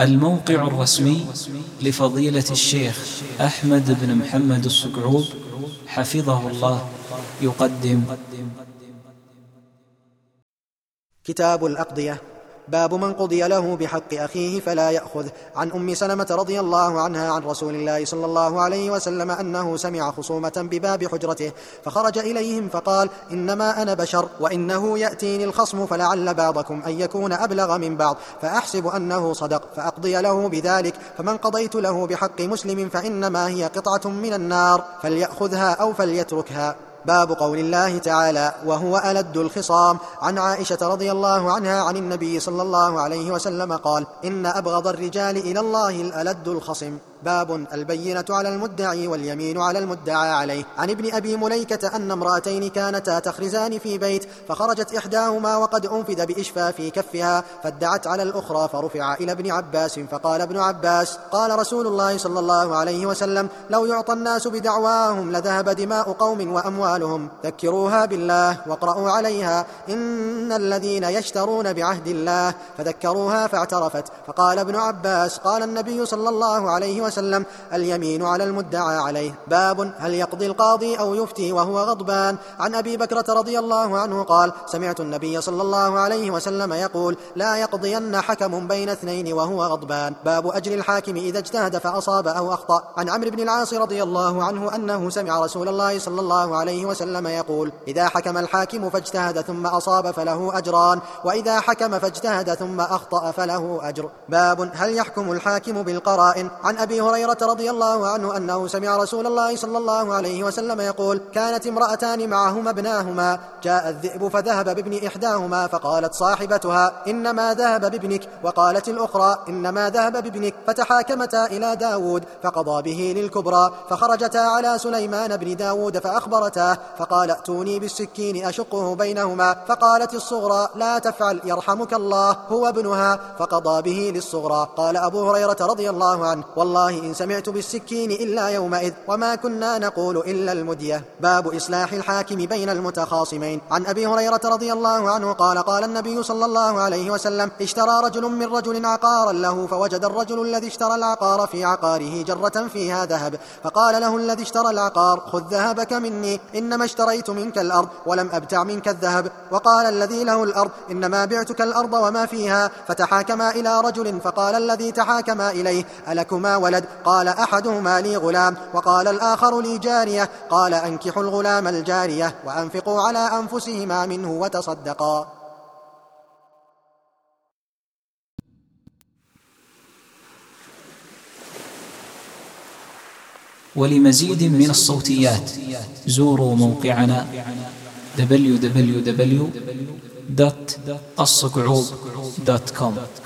الموقع الرسمي لفضيلة الشيخ أحمد بن محمد الصقعوب حفظه الله يقدم كتاب الأقضية. باب من قضي له بحق أخيه فلا يأخذ. عن أم سلمة رضي الله عنها عن رسول الله صلى الله عليه وسلم أنه سمع خصومة بباب حجرته فخرج إليهم فقال: إنما أنا بشر وإنه يأتيني الخصم فلعل بعضكم أن يكون أبلغ من بعض فأحسب أنه صدق فأقضي له بذلك، فمن قضيت له بحق مسلم فإنما هي قطعة من النار فليأخذها أو فليتركها. باب قول الله تعالى: وهو ألد الخصام. عن عائشة رضي الله عنها عن النبي صلى الله عليه وسلم قال: إن أبغض الرجال إلى الله الألد الخصم. باب البينة على المدعي واليمين على المدعى عليه. عن ابن أبي مليكة أن امرأتين كانتا تخرزان في بيت، فخرجت إحداهما وقد أنفذ بإشفى في كفها فادعت على الأخرى، فرفع إلى ابن عباس فقال ابن عباس: قال رسول الله صلى الله عليه وسلم: لو يعطى الناس بدعواهم لذهب دماء قوم وأموالهم، ذكروها بالله واقرأوا عليها، إن الذين يشترون بعهد الله، فذكروها فاعترفت. فقال ابن عباس: قال النبي صلى الله عليه وسلم: اليمين على المدعى عليه. باب هل يقضي القاضي أو يفتي وهو غضبان. عن أبي بكرة رضي الله عنه قال: سمعت النبي صلى الله عليه وسلم يقول: لا يقضين حكم بين اثنين وهو غضبان. باب أجر الحاكم إذا اجتهد فأصاب أو أخطأ. عن عمرو بن العاص رضي الله عنه أنه سمع رسول الله صلى الله عليه وسلم يقول: إذا حكم الحاكم فاجتهد ثم أصاب فله أجران، وإذا حكم فاجتهد ثم أخطأ فله أجر. باب هل يحكم الحاكم بالقرائن. عن أبي هريرة رضي الله عنه أنه سمع رسول الله صلى الله عليه وسلم يقول: كانت امرأتان معهما ابناهما، جاء الذئب فذهب بابن إحداهما، فقالت صاحبتها: إنما ذهب بابنك، وقالت الأخرى: إنما ذهب بابنك، فتحاكمتا إلى داود فقضى به للكبرى، فخرجتا على سليمان بن داود فأخبرتاه، فقال: ائتوني بالسكين أشقه بينهما، فقالت الصغرى: لا تفعل يرحمك الله، هو ابنها، فقضى به للصغرى. قال أبو هريرة رضي الله عنه: والله إن سمعت بالسكين إلا يومئذ، وما كنا نقول إلا المدية. باب إصلاح الحاكم بين المتخاصمين. عن أبي هريرة رضي الله عنه قال: قال النبي صلى الله عليه وسلم: اشترى رجل من رجل عقارا له، فوجد الرجل الذي اشترى العقار في عقاره جرة فيها ذهب، فقال له الذي اشترى العقار: خذ ذهبك مني، إنما اشتريت منك الأرض ولم أبتع منك الذهب. وقال الذي له الأرض: إنما بعتك الأرض وما فيها. فتحاكما إلى رجل، فقال الذي تحاكما إليه: ألكما ولد؟ قال: أحدهما لي غلام، وقال الآخر لي جارية. قال: أنكحوا الغلام الجارية وأنفقوا على أنفسهما منه وتصدقا. ولمزيد من الصوتيات زوروا موقعنا www.الصقعوب.com.